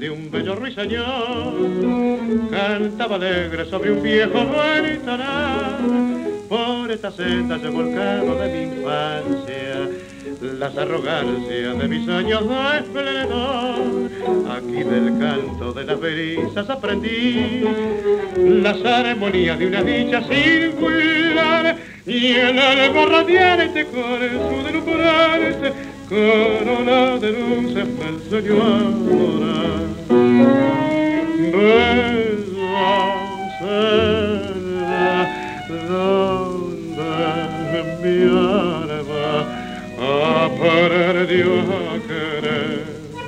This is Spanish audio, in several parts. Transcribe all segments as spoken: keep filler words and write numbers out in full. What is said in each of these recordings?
de un bello ruiseñor, cantaba alegre sobre un viejo venitorar. Por esta senda yo volcado de mi infancia, las arrogancias de mis años de esplendor. Aquí del canto de las brisas aprendí las armonías de una dicha singular, y el alma radiante con su deslumbrarse corona de luces me enseñó a adorar. Bella senda donde mi alma aprendió a querer,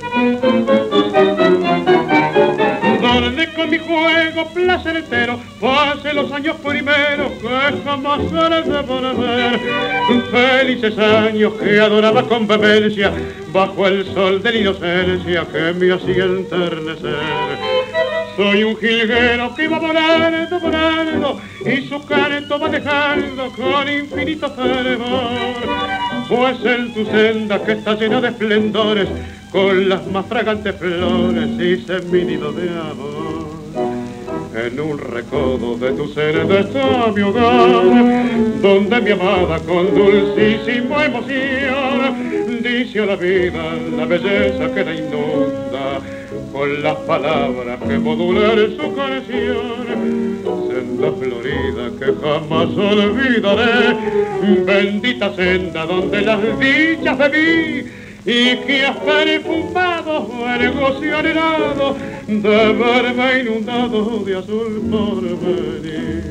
donde con mi juego placentero pasé los años primeros que jamás haré de volver. Felices años que adoraba con vehemencia bajo el sol de la inocencia que me hacía enternecer. Soy un jilguero que va volando, volando, y su canto va dejando con infinito fervor. Pues en tu senda que está llena de esplendores, con las más fragantes flores hice mi nido de amor. En un recodo de tu ser está mi hogar, donde mi amada con dulcísima emoción dice a la vida la belleza que la inunda con las palabras que modulan su canción. Senda florida que jamás olvidaré, bendita senda donde las dichas bebí, y que has perfumado el gozo anhelado de verme inundado de azul por venir.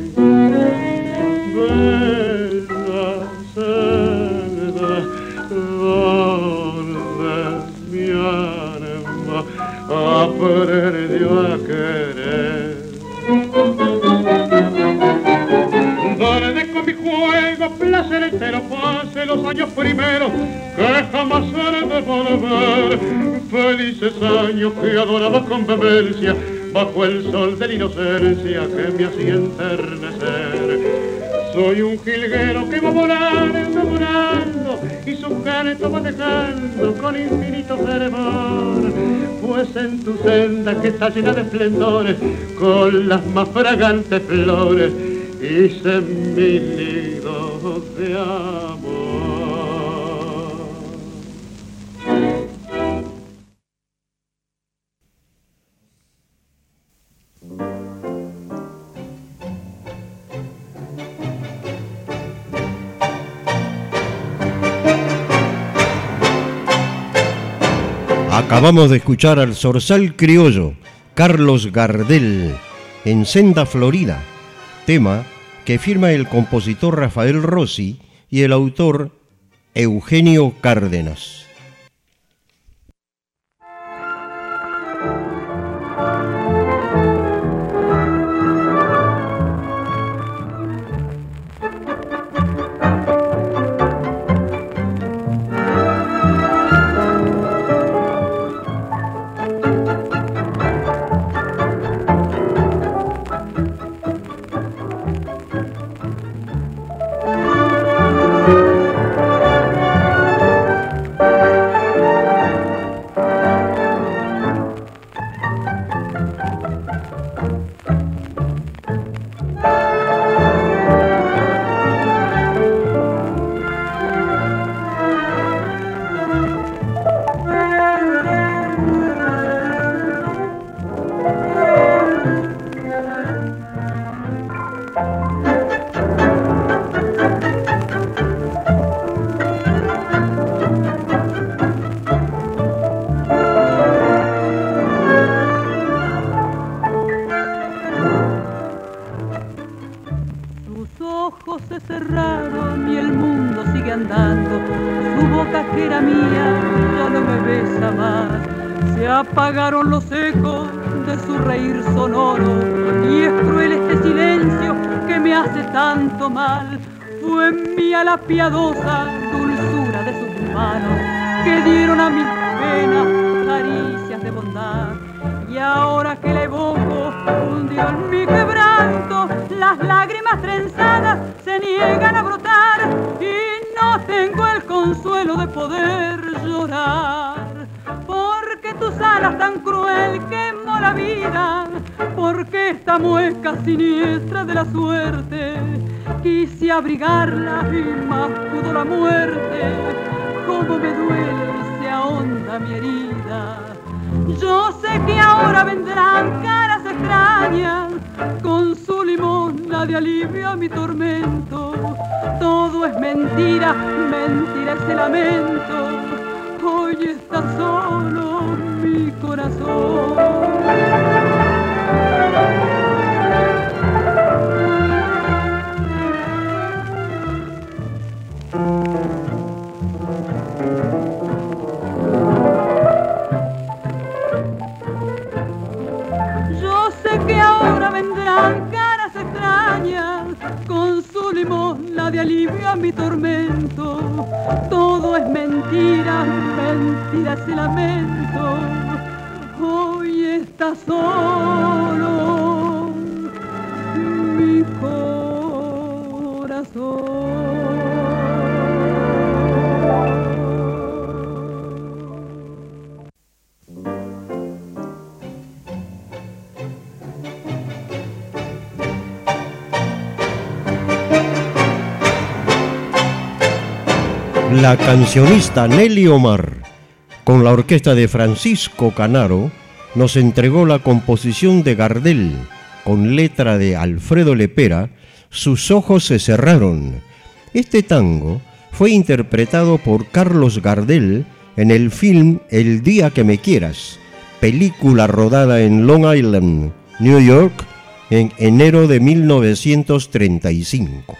Bella senda donde mi alma aprendió a querer, donde con mi juego placentero pasé los años primeros que jamás haré de volver. Felices años que adoraba con vehemencia bajo el sol de la inocencia que me hacía enternecer. Soy un jilguero que va volando, volando, y su canto va dejando con infinito fervor. Pues en tu senda que está llena de esplendores, con las más fragantes flores, hice mi nido de amor. Acabamos de escuchar al zorzal criollo Carlos Gardel en Senda Florida, tema que firma el compositor Rafael Rossi y el autor Eugenio Cárdenas. Apagaron los ecos de su reír sonoro, y es cruel este silencio que me hace tanto mal. Fue mía la piadosa dulzura de sus manos que dieron a mis penas caricias de bondad, y ahora que la evoco hundió en mi quebranto, las lágrimas trenzadas se niegan a brotar y no tengo el consuelo de poder llorar, porque tus alas tan cruel quemó la vida, porque esta mueca siniestra de la suerte quise abrigarla y más pudo la muerte. Cómo me duele y se ahonda mi herida. Yo sé que ahora vendrán caras extrañas con su limosna de alivio a mi tormento. Todo es mentira, mentira ese lamento. Hoy está solo mi corazón. Yo sé que ahora vendrán caras extrañas con su limosna de alivio a mi tormento. Todo es mentira, mentira ese lamento. Hoy está solo mi corazón. La cancionista Nelly Omar, con la orquesta de Francisco Canaro, nos entregó la composición de Gardel, con letra de Alfredo Lepera, Sus ojos se cerraron. Este tango fue interpretado por Carlos Gardel en el film El día que me quieras, película rodada en Long Island, New York, en enero de mil novecientos treinta y cinco.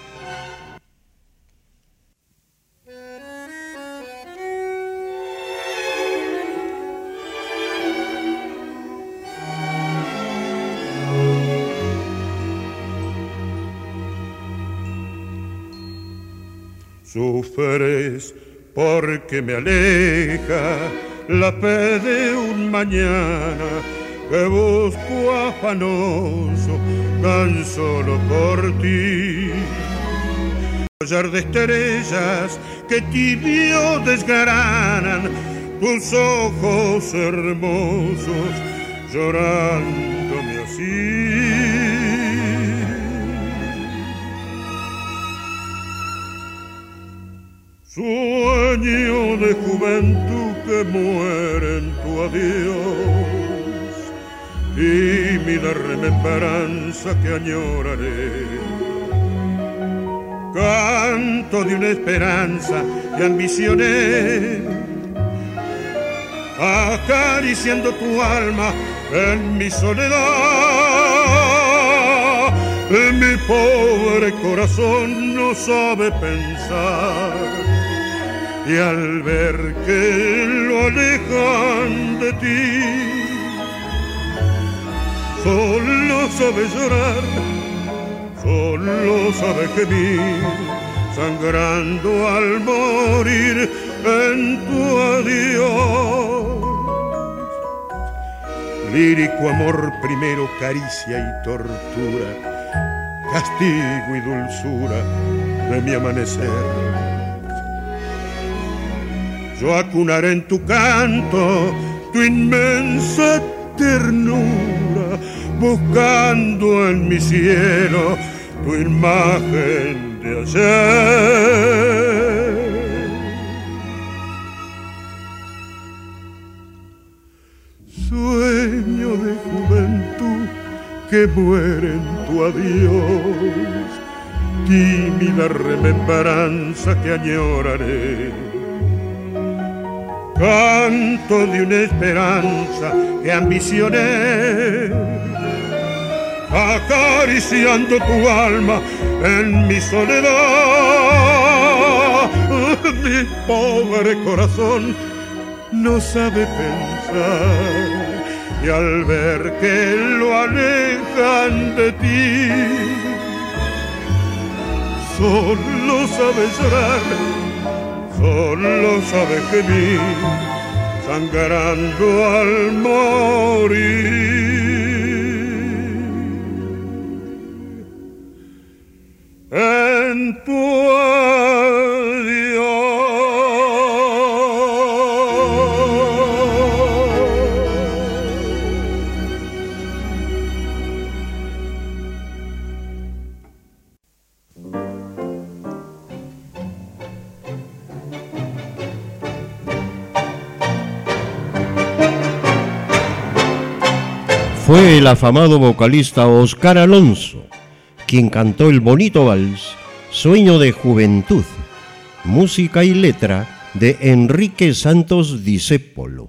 Sufres porque me aleja la fe de un mañana que busco afanoso tan solo por ti. Collar de estrellas que tibio desgranan tus ojos hermosos llorándome así. Sueño de juventud que muere en tu adiós, tímida remembranza que añoraré. Canto de una esperanza que ambicioné, acariciando tu alma en mi soledad. Mi pobre corazón no sabe pensar, y al ver que lo alejan de ti, solo sabe llorar, solo sabe gemir, sangrando al morir en tu adiós. Lírico amor primero, caricia y tortura, castigo y dulzura de mi amanecer. Yo acunaré en tu canto tu inmensa ternura, buscando en mi cielo tu imagen de ayer. Sueño de juventud que muere en tu adiós, tímida remembranza que añoraré. Canto de una esperanza que ambicioné, acariciando tu alma en mi soledad. Mi pobre corazón no sabe pensar, y al ver que lo alejan de ti, solo sabe llorar, solo sabe gemir, sangrando al morir en tu adiós. fue el afamado vocalista Oscar Alonso, quien cantó el bonito vals Sueño de Juventud, música y letra de Enrique Santos Discépolo.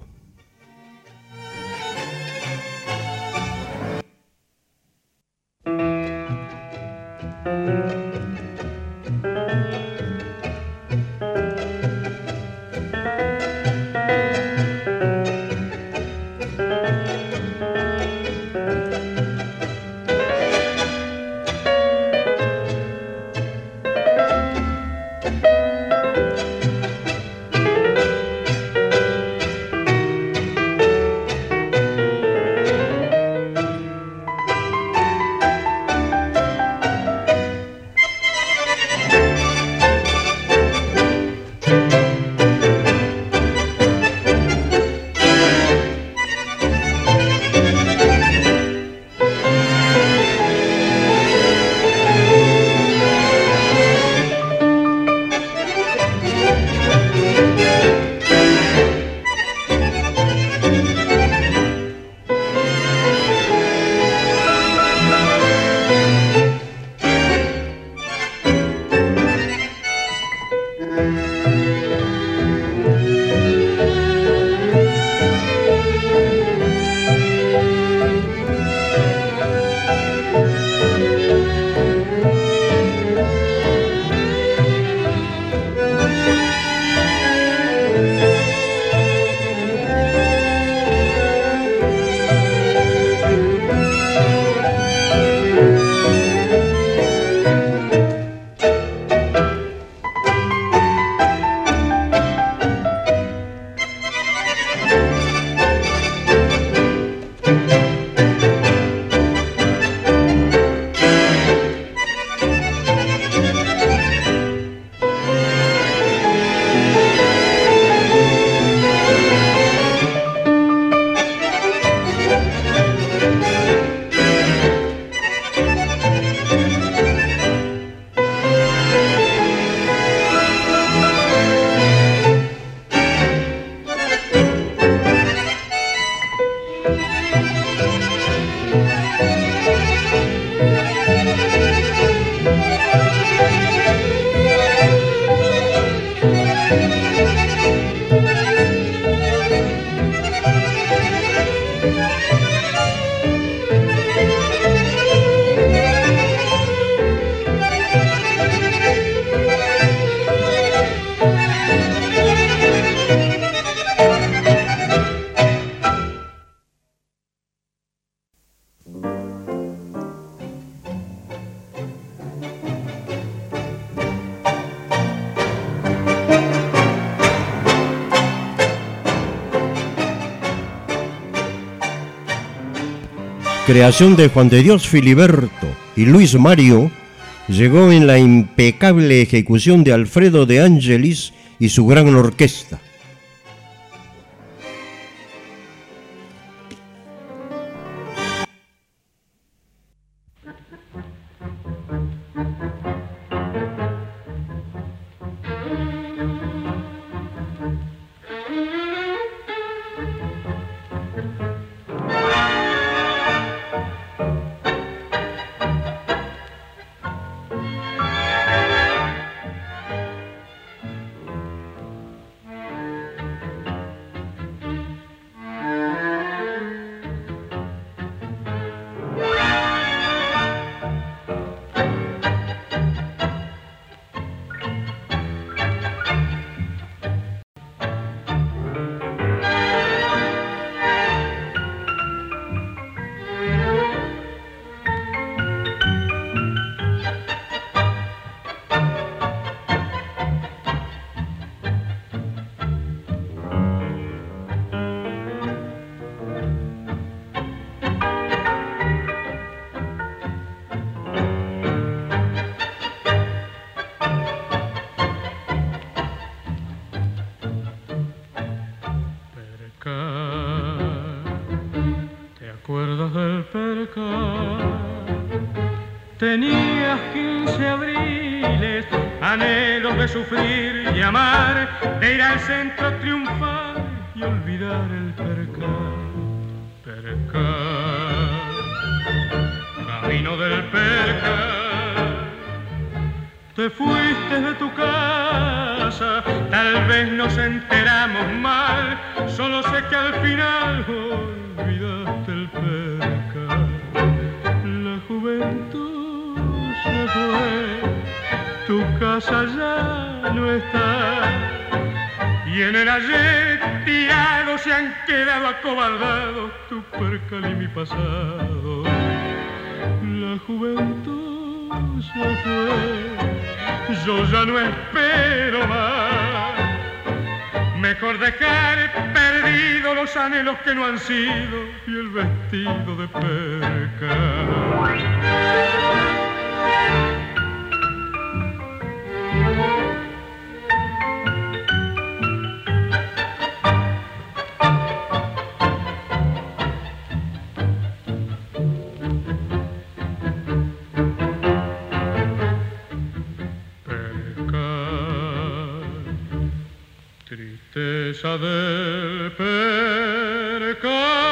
Creación de Juan de Dios Filiberto y Luis Mario, llegó en la impecable ejecución de Alfredo de Angelis y su gran orquesta. Tenías quince abriles, anhelos de sufrir y amar, de ir al centro a triunfar y olvidar el percal, percal. camino del percal. Te fuiste de tu casa, tal vez nos enteramos mal, solo sé que al final olvidaste el percal. La juventud se fue, tu casa ya no está, y en el ayer tirado se han quedado acobardados tu percal y mi pasado. La juventud se fue, yo ya no espero más. Mejor dejar perdidos los anhelos que no han sido y el vestido de percal. Tristeza del percal.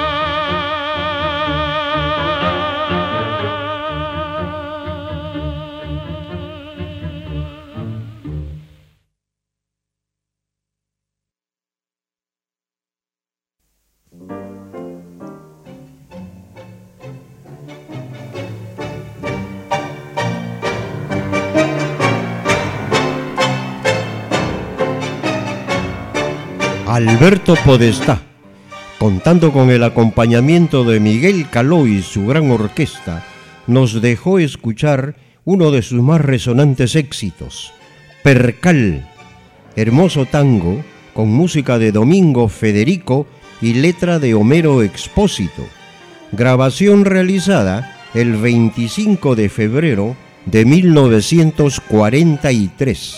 Alberto Podestá, contando con el acompañamiento de Miguel Caló y su gran orquesta, nos dejó escuchar uno de sus más resonantes éxitos, Percal, hermoso tango con música de Domingo Federico y letra de Homero Expósito, grabación realizada el veinticinco de febrero de mil novecientos cuarenta y tres.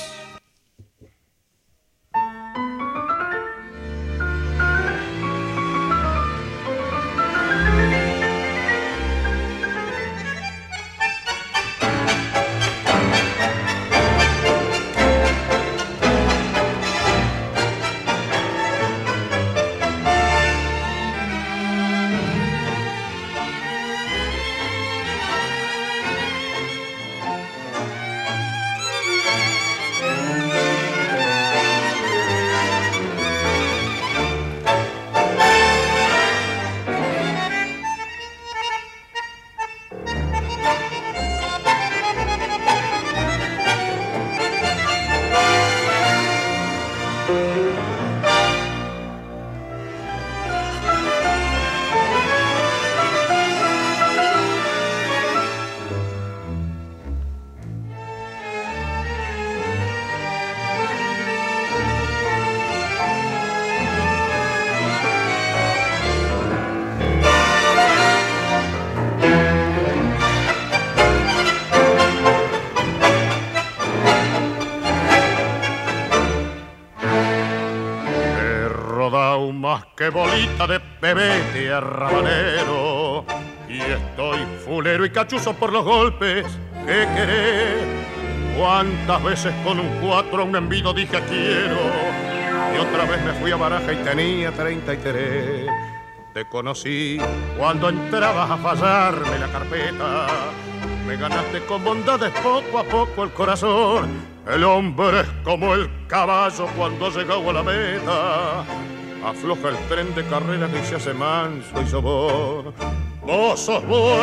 Que bolita de pebete arrabanero, y estoy fulero y cachuzo por los golpes que querés. Cuántas veces con un cuatro a un envido dije quiero, y otra vez me fui a Baraja y tenía treinta y tres. Te conocí cuando entrabas a fallarme la carpeta, me ganaste con bondades poco a poco el corazón. El hombre es como el caballo cuando ha llegado a la meta, afloja el tren de carrera que se hace manso y sobor. Vos sos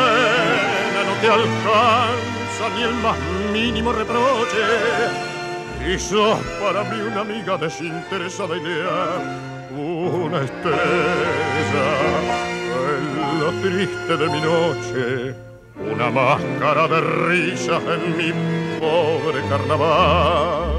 buena, no te alcanza ni el más mínimo reproche, y sos para mí una amiga desinteresada y leal, una estrella en lo triste de mi noche, una máscara de risas en mi pobre carnaval.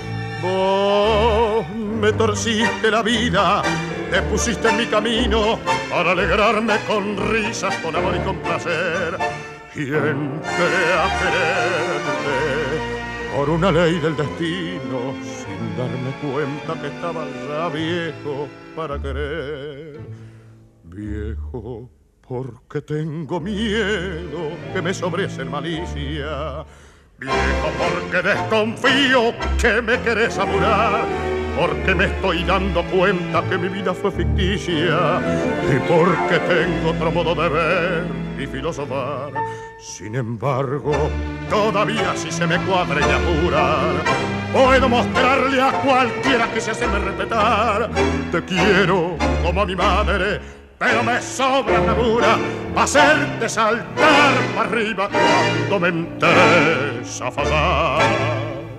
Vos me torciste la vida, te pusiste en mi camino para alegrarme con risas, con amor y con placer, y entré a quererte por una ley del destino, sin darme cuenta que estaba ya viejo para querer. Viejo porque tengo miedo que me sobreesen malicia, viejo porque desconfío que me querés apurar, porque me estoy dando cuenta que mi vida fue ficticia, y porque tengo otro modo de ver y filosofar. Sin embargo, todavía si se me cuadra y apurar, puedo mostrarle a cualquiera que se hace respetar. Te quiero como a mi madre, pero me sobra bravura para hacerte saltar para arriba cuando me enteres a fallar.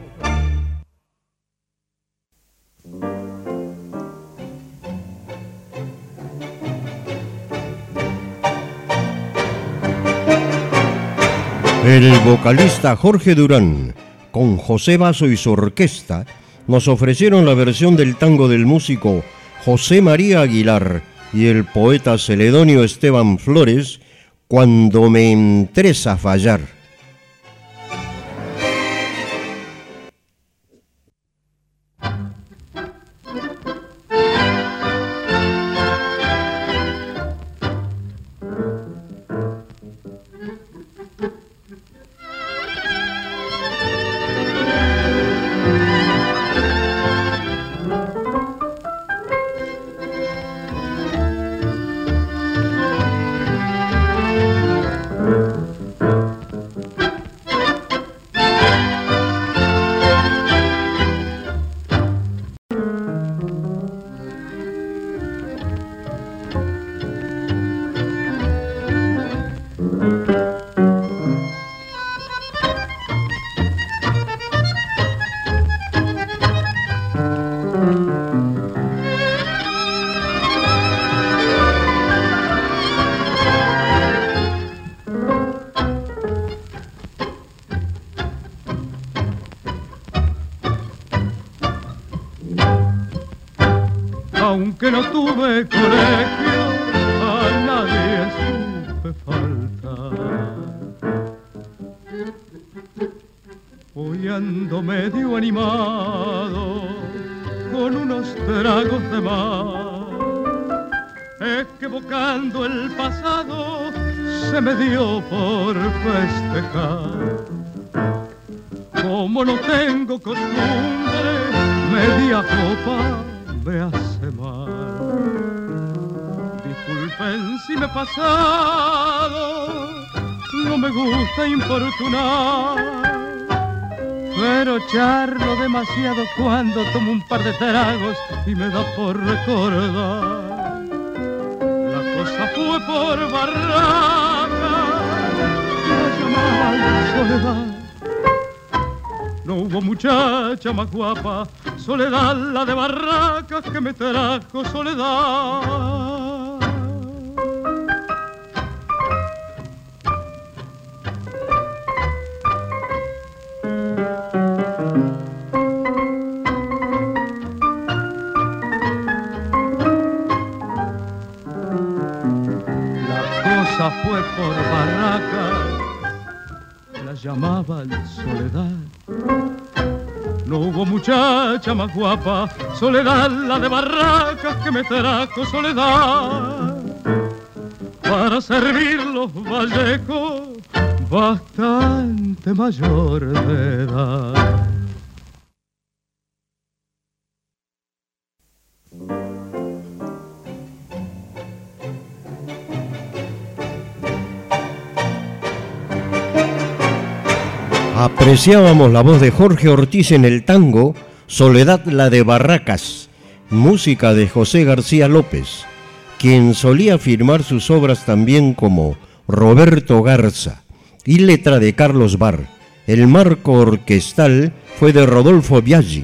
El vocalista Jorge Durán, con José Basso y su orquesta, nos ofrecieron la versión del tango del músico José María Aguilar y el poeta celedonio Esteban Flores, Cuando me entres a fallar. Aunque no tuve colegio, a nadie supe faltar. Hoy ando medio animado con unos tragos de más. Es que evocando el pasado se me dio por festejar. Como no tengo costumbre, media copa me hace mal. Disculpen si me he pasado, no me gusta importunar, pero charlo demasiado cuando tomo un par de tragos y me da por recordar. La cosa fue por Barraca, la llamaban Soledad. No hubo muchacha más guapa, Soledad la de Barracas, que me trajo Soledad. La cosa fue por Barracas, la llamaban Soledad. No hubo muchacha más guapa, Soledad la de Barracas, que me trajo Soledad. Para servir los Vallejos, bastante mayor de edad. Apreciábamos la voz de Jorge Ortiz en el tango Soledad la de Barracas, música de José García López, quien solía firmar sus obras también como Roberto Garza, y letra de Carlos Barr. El marco orquestal fue de Rodolfo Biaggi.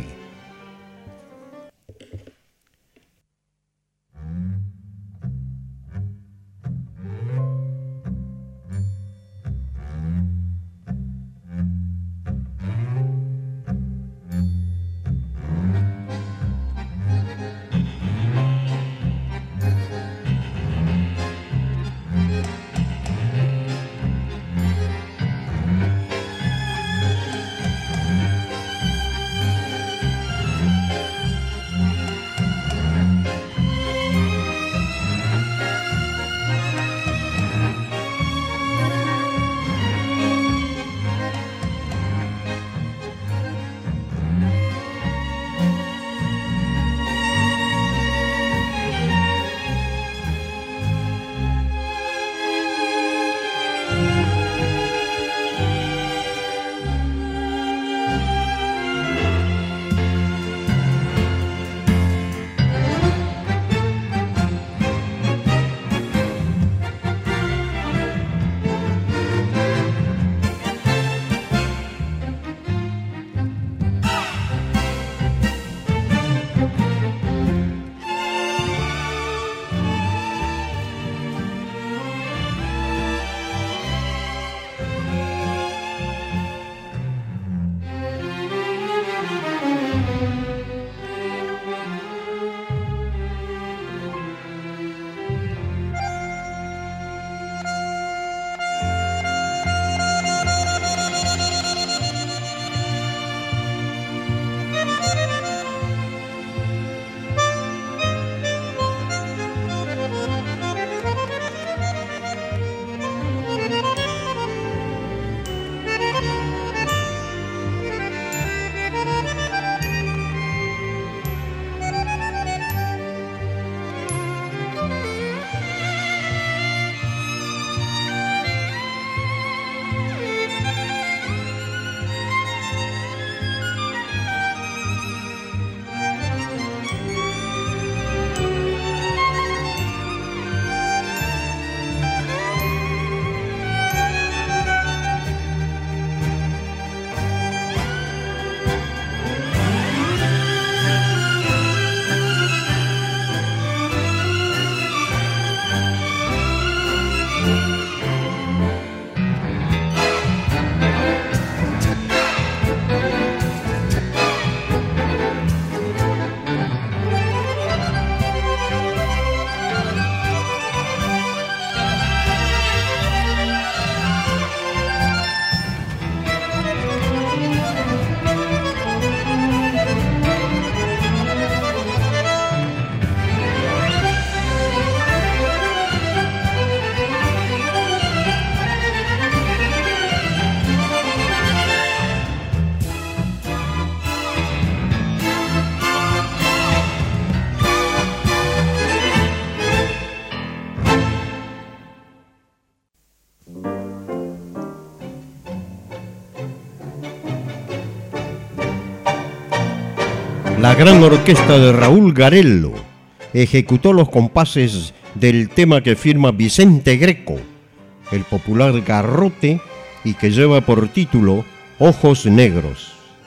La gran orquesta de Raúl Garello ejecutó los compases del tema que firma Vicente Greco, el popular Garrote, y que lleva por título Ojos Negros.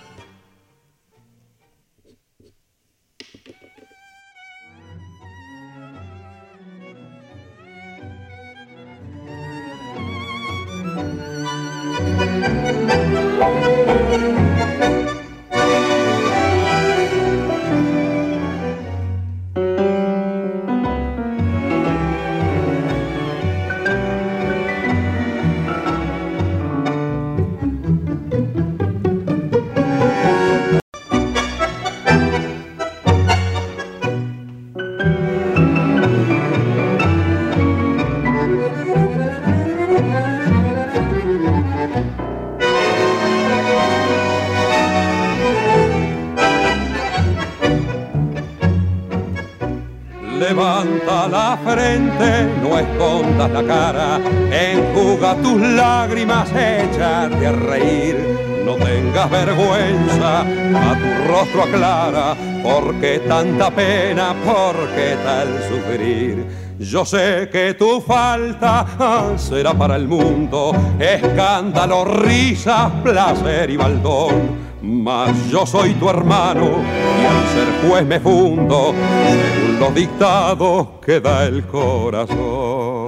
Levanta la frente, no escondas la cara, enjuga tus lágrimas, échate a reír. No tengas vergüenza, a tu rostro aclara, porque tanta pena, porque tal sufrir. Yo sé que tu falta será para el mundo escándalo, risas, placer y baldón. Mas yo soy tu hermano y al ser juez me fundo según los dictados que da el corazón.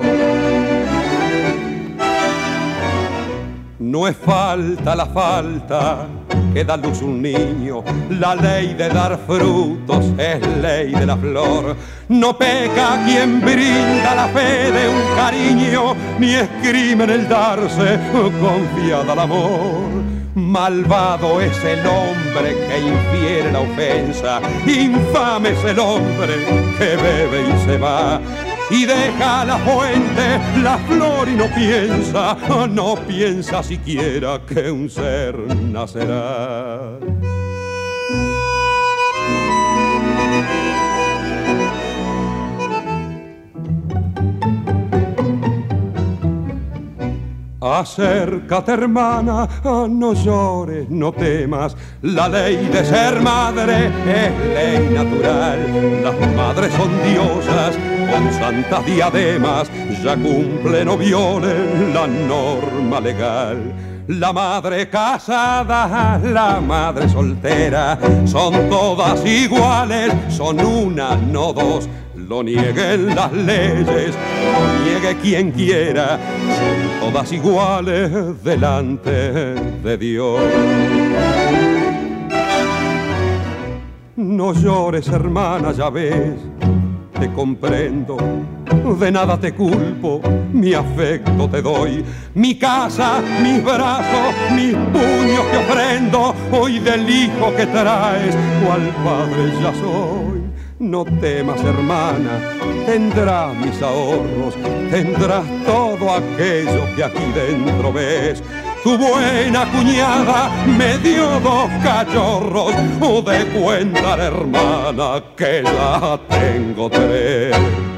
No es falta la falta que da luz un niño, la ley de dar frutos es ley de la flor. No peca quien brinda la fe de un cariño, ni es crimen el darse confiada al amor. Malvado es el hombre que infiere la ofensa, infame es el hombre que bebe y se va. Y deja la fuente, la flor y no piensa, no piensa siquiera que un ser nacerá. Acércate, hermana, no llores, no temas. La ley de ser madre es ley natural. Las madres son diosas con santas diademas, ya cumplen o violen la norma legal. La madre casada, la madre soltera, son todas iguales, son una, no dos. Lo nieguen las leyes, lo niegue quien quiera, son todas iguales delante de Dios. No llores, hermana, ya ves, te comprendo, de nada te culpo, mi afecto te doy, mi casa, mis brazos, mis puños te ofrendo, hoy del hijo que traes, cual padre ya soy. No temas, hermana, tendrás mis ahorros, tendrás todo aquello que aquí dentro ves. Tu buena cuñada me dio dos cachorros, de cuenta, hermana, que ya tengo tres.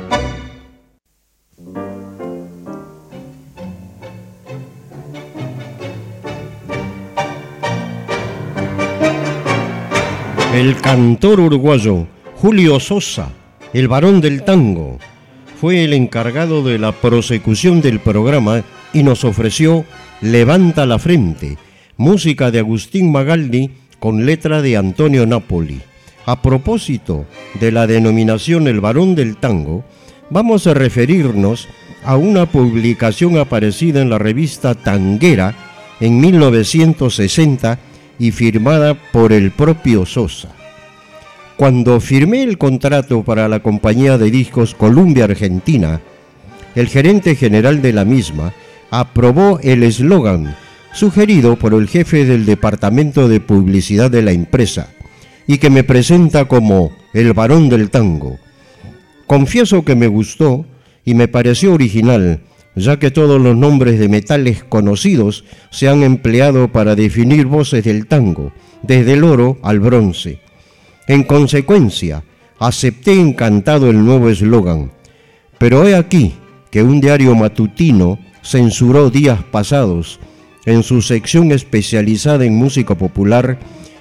El cantor uruguayo Julio Sosa, el varón del tango, fue el encargado de la prosecución del programa y nos ofreció Levanta la frente, música de Agustín Magaldi con letra de Antonio Napoli. A propósito de la denominación El varón del tango, vamos a referirnos a una publicación aparecida en la revista Tanguera en mil novecientos sesenta y firmada por el propio Sosa. Cuando firmé el contrato para la compañía de discos Columbia Argentina, el gerente general de la misma aprobó el eslogan sugerido por el jefe del departamento de publicidad de la empresa y que me presenta como el varón del tango. Confieso que me gustó y me pareció original, ya que todos los nombres de metales conocidos se han empleado para definir voces del tango, desde el oro al bronce. En consecuencia, acepté encantado el nuevo eslogan, pero he aquí que un diario matutino censuró días pasados, en su sección especializada en música popular,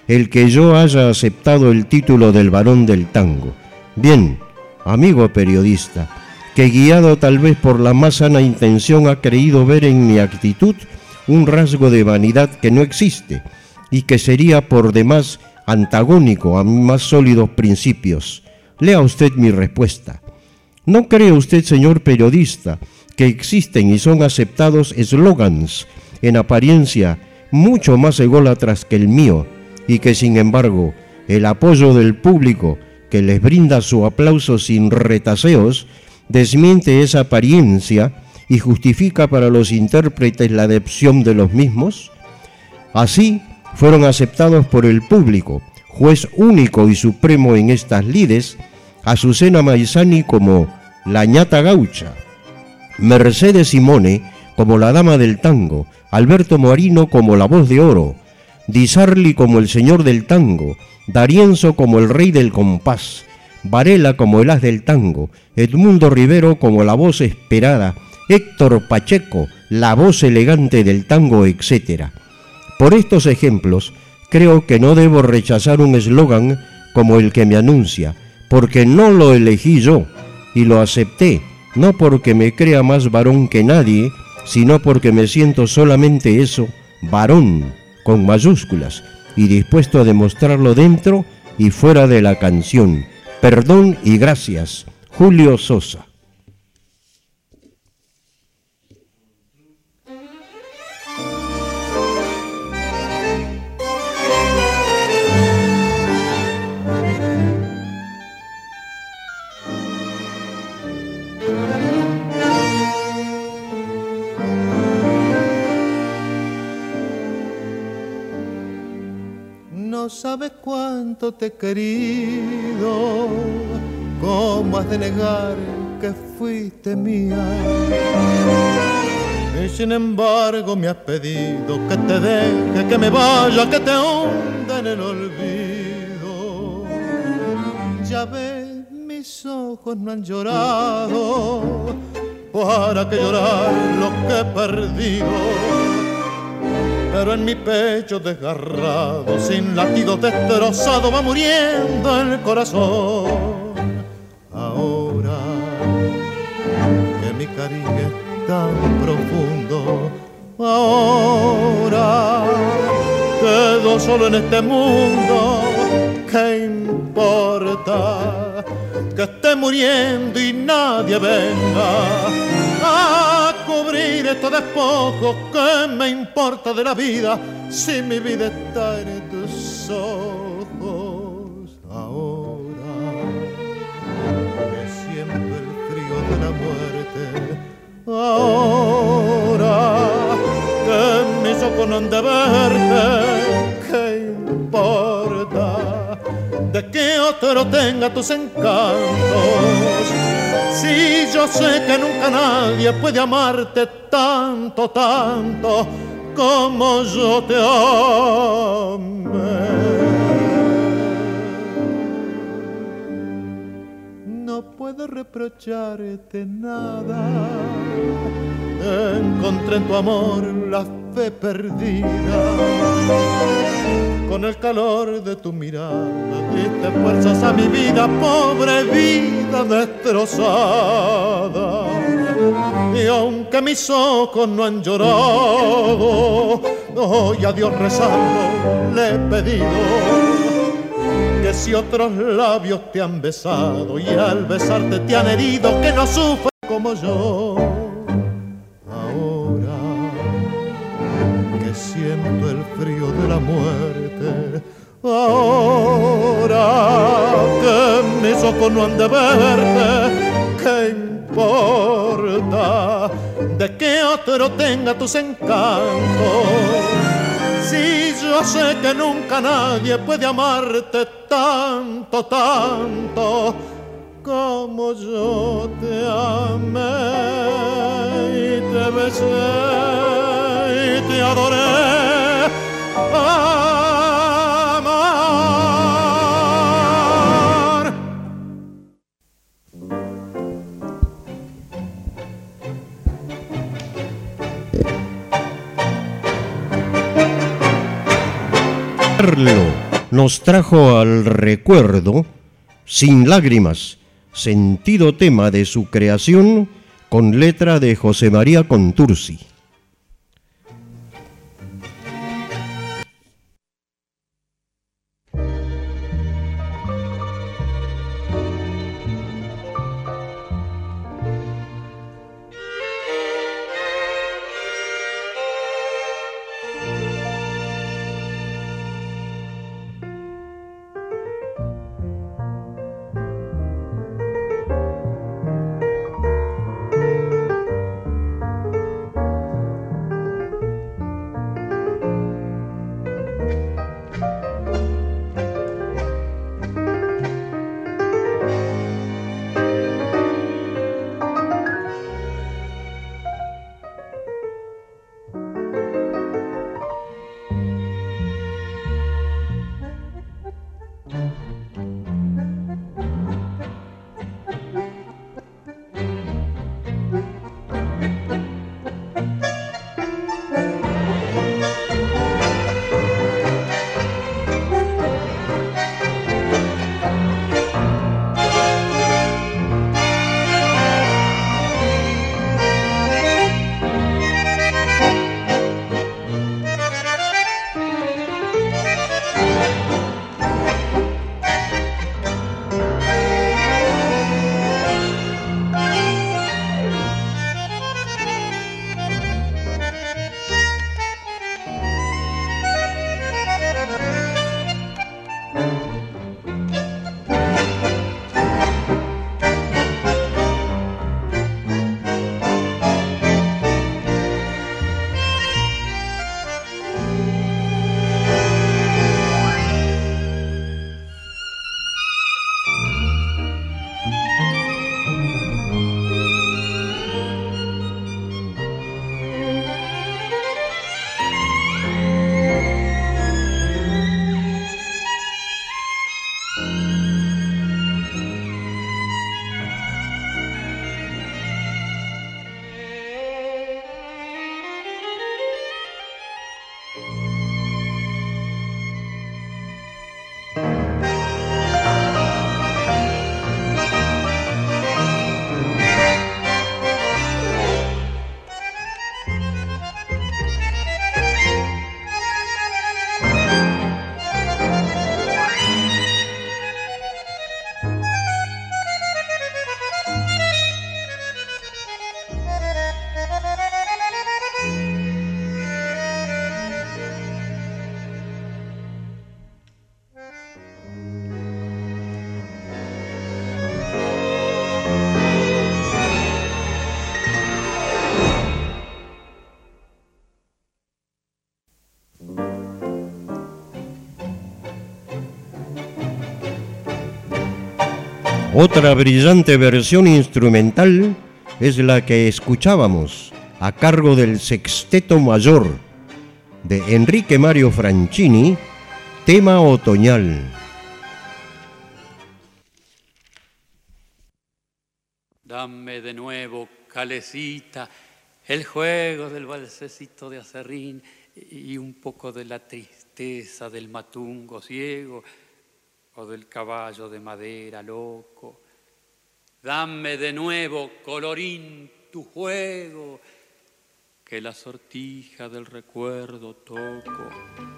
el que yo haya aceptado el título del varón del tango. Bien, amigo periodista, que guiado tal vez por la más sana intención ha creído ver en mi actitud un rasgo de vanidad que no existe y que sería por demás antagónico a mis más sólidos principios. Lea usted mi respuesta. ¿No cree usted, señor periodista, que existen y son aceptados eslogans en apariencia mucho más ególatras que el mío y que sin embargo el apoyo del público que les brinda su aplauso sin retaseos desmiente esa apariencia y justifica para los intérpretes la adepción de los mismos? Así fueron aceptados por el público, juez único y supremo en estas lides, Azucena Maizani como la ñata gaucha, Mercedes Simone como la dama del tango, Alberto Moarino como la voz de oro, Di Sarli como el señor del tango, D'Arienzo como el rey del compás, Varela como el as del tango, Edmundo Rivero como la voz esperada, Héctor Pacheco, la voz elegante del tango, etcétera. Por estos ejemplos, creo que no debo rechazar un eslogan como el que me anuncia, porque no lo elegí yo y lo acepté, no porque me crea más varón que nadie, sino porque me siento solamente eso, varón, con mayúsculas, y dispuesto a demostrarlo dentro y fuera de la canción. Perdón y gracias. Julio Sosa. No sabes cuánto te he querido, cómo has de negar que fuiste mía. Y sin embargo me has pedido que te deje, que me vaya, que te hunda en el olvido. Ya ves, mis ojos no han llorado, para que llorar lo que he perdido. Pero en mi pecho desgarrado, sin latidos destrozado, va muriendo el corazón. Ahora que mi cariño es tan profundo, ahora quedo solo en este mundo, ¿qué importa que esté muriendo y nadie venga a cubrir estos despojos? ¿Qué me importa de la vida si mi vida está en tus ojos? Ahora que siento el frío de la muerte, ahora que mis ojos no han de verte, ¿qué importa de que otro tenga tus encantos? Si yo sé que nunca nadie puede amarte tanto, tanto como yo te amé. No puedo reprocharte nada, encontré en tu amor la fe perdida. Con el calor de tu mirada diste fuerzas a mi vida, pobre vida destrozada. Y aunque mis ojos no han llorado, hoy a Dios rezando le he pedido que si otros labios te han besado y al besarte te han herido, que no sufras como yo. Ahora que siento el frío de la muerte, ahora que mis ojos no han de verte, ¿qué importa de que otro tenga tus encantos? Si yo sé que nunca nadie puede amarte tanto, tanto como yo te amé y te besé y te adoré. Amar. Carlo nos trajo al recuerdo Sin lágrimas, sentido tema de su creación con letra de José María Contursi. Otra brillante versión instrumental es la que escuchábamos a cargo del Sexteto Mayor de Enrique Mario Franchini, tema otoñal. Dame de nuevo, calecita, el juego del balsecito de acerrín y un poco de la tristeza del matungo ciego o del caballo de madera loco. Dame de nuevo, colorín, tu juego, que la sortija del recuerdo toco.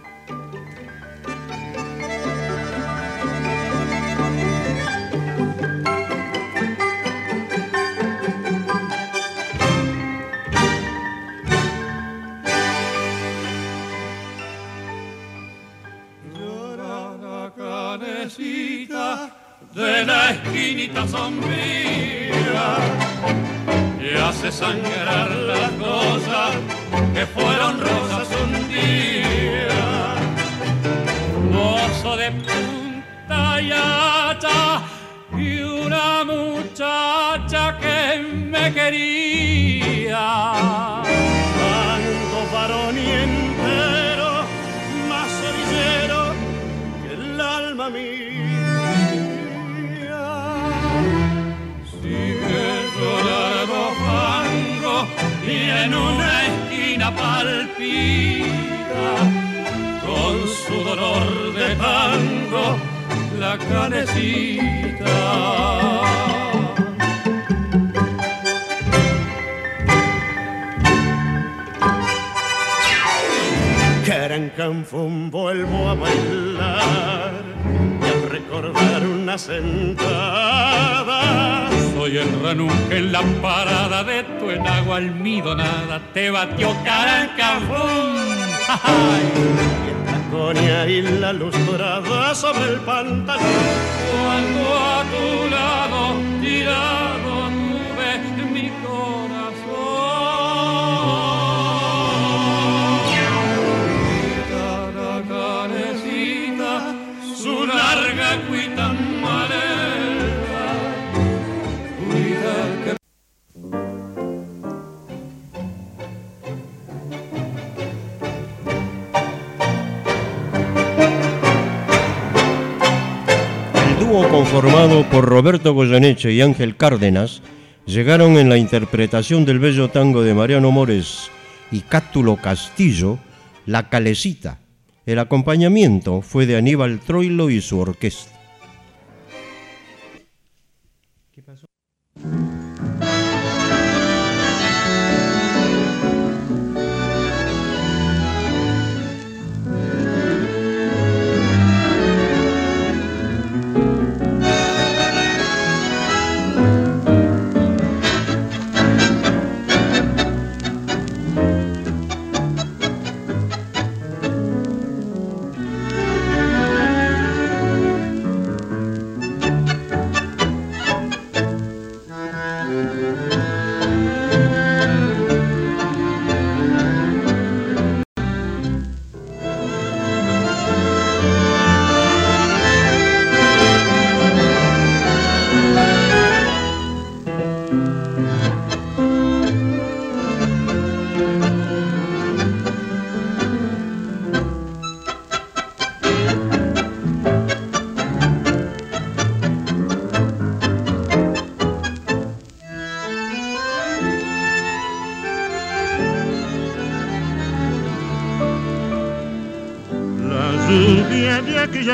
De la esquinita sombría y hace sangrar las cosas que fueron rosas un día. Mozo de punta y hacha y una muchacha que me quería. Tanto varón y entero, más orillero que el alma mía. Y en una esquina palpita con su dolor de pan la calecita. Carancanfón, vuelvo a bailar y a recordar una sentada. Soy el ranú que en la parada de tu enagua almidonada te batió Carancanfón. Y el taconia y la luz dorada sobre el pantalón. Cuando a tu lado tirado tuve mi corazón. Su larga cuita maleta, cuida que... El dúo conformado por Roberto Goyeneche y Ángel Cárdenas llegaron en la interpretación del bello tango de Mariano Mores y Cátulo Castillo, La Calecita. El acompañamiento fue de Aníbal Troilo y su orquesta. ¿Qué pasó? lluvia de aquella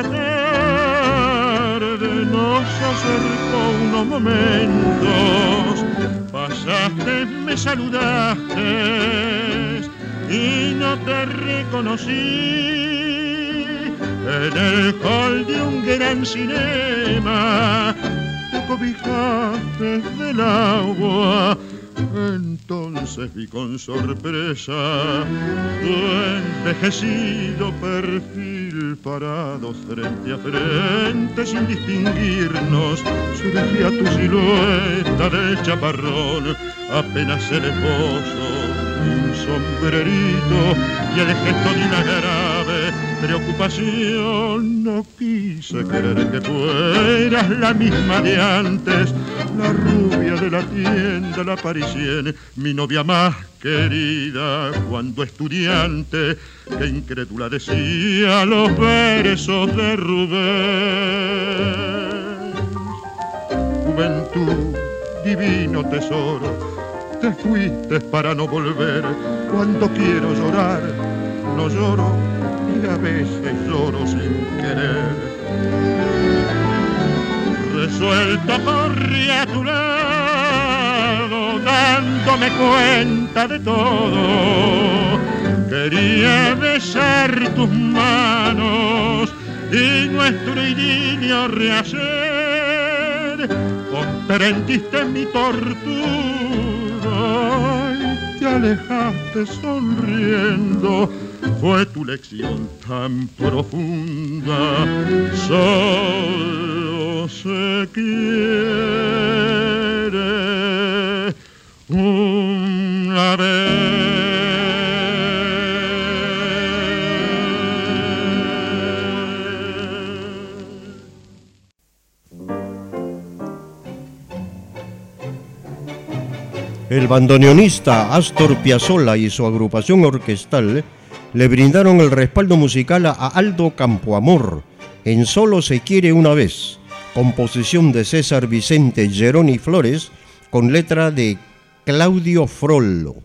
tarde nos acercó unos momentos. Pasaste, me saludaste y no te reconocí. En el hall de un gran cinema te cobijaste del agua. Entonces vi con sorpresa tu envejecido perfil parado frente a frente sin distinguirnos. Surgía tu silueta del chaparrón, apenas el esposo, un sombrerito y el gesto de una grave preocupación. No quise creer que fueras la misma de antes, la rubia de la tienda, la parisienne, mi novia más querida cuando estudiante, que incrédula decía los versos de Rubén. Juventud, divino tesoro, te fuiste para no volver. Cuando quiero llorar, no lloro y a veces lloro sin querer. Resuelto corrí a tu lado, dándome cuenta de todo. Quería besar tus manos y nuestro idilio rehacer. Comprendiste mi tortura y te alejaste sonriendo. Fue tu lección tan profunda. Solo se quiere una vez. El bandoneonista Astor Piazzolla y su agrupación orquestal le brindaron el respaldo musical a Aldo Campoamor en Solo se quiere una vez, composición de César Vicente Geroni Flores con letra de Claudio Frollo.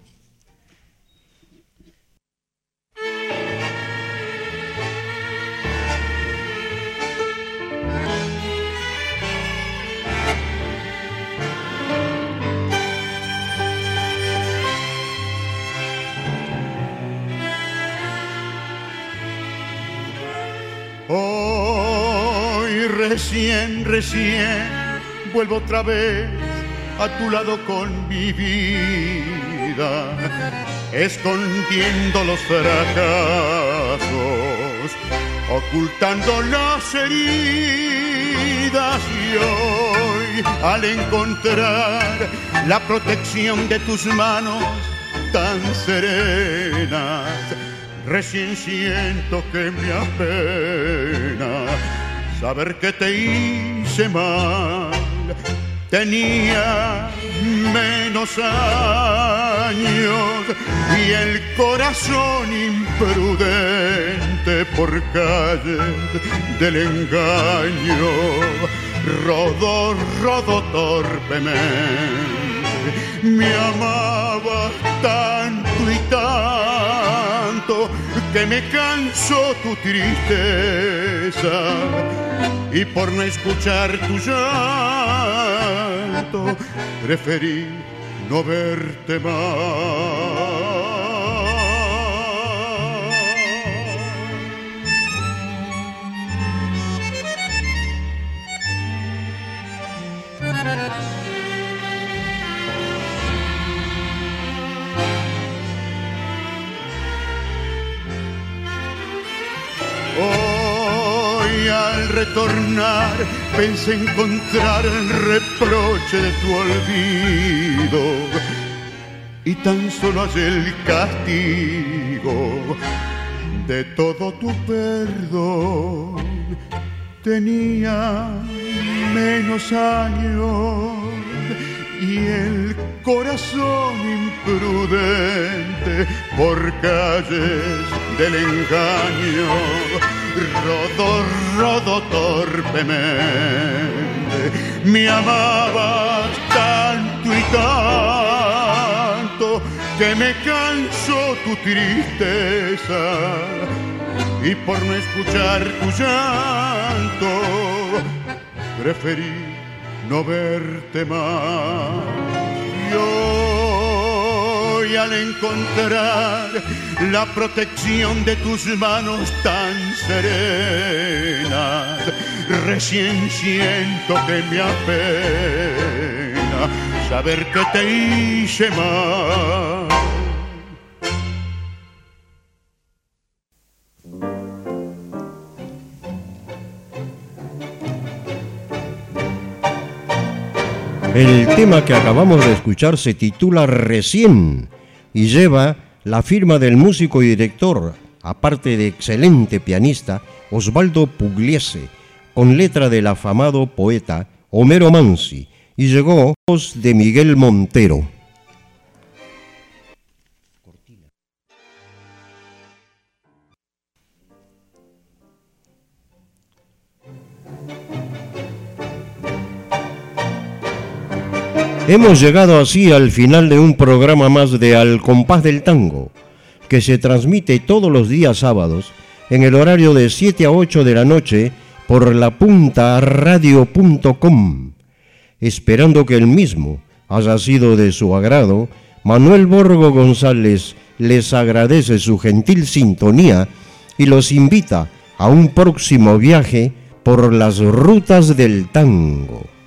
Hoy recién, recién vuelvo otra vez a tu lado con mi vida, escondiendo los fracasos, ocultando las heridas. Y hoy, al encontrar la protección de tus manos tan serenas, recién siento que me apena saber que te hice mal. Tenía menos años y el corazón imprudente por calles del engaño rodó, rodó torpemente. Me amabas tanto y tanto que me cansó tu tristeza, y por no escuchar tu llanto preferí no verte más. Hoy al retornar pensé encontrar el reproche de tu olvido, y tan solo hallé el castigo de todo tu perdón. Tenía menos años y el corazón imprudente por calles del engaño rodó, rodó torpemente. Me amabas tanto y tanto que me cansó tu tristeza, y por no escuchar tu llanto preferí no verte más. Y hoy al encontrar la protección de tus manos tan serenas, recién siento que me apena saber que te hice mal. El tema que acabamos de escuchar se titula Recién y lleva la firma del músico y director, aparte de excelente pianista, Osvaldo Pugliese, con letra del afamado poeta Homero Manzi, y llegó voz de Miguel Montero. Hemos llegado así al final de un programa más de Al Compás del Tango, que se transmite todos los días sábados en el horario de siete a ocho de la noche por la punta radio punto com. Esperando que el mismo haya sido de su agrado, Manuel Borgo González les agradece su gentil sintonía y los invita a un próximo viaje por las rutas del tango.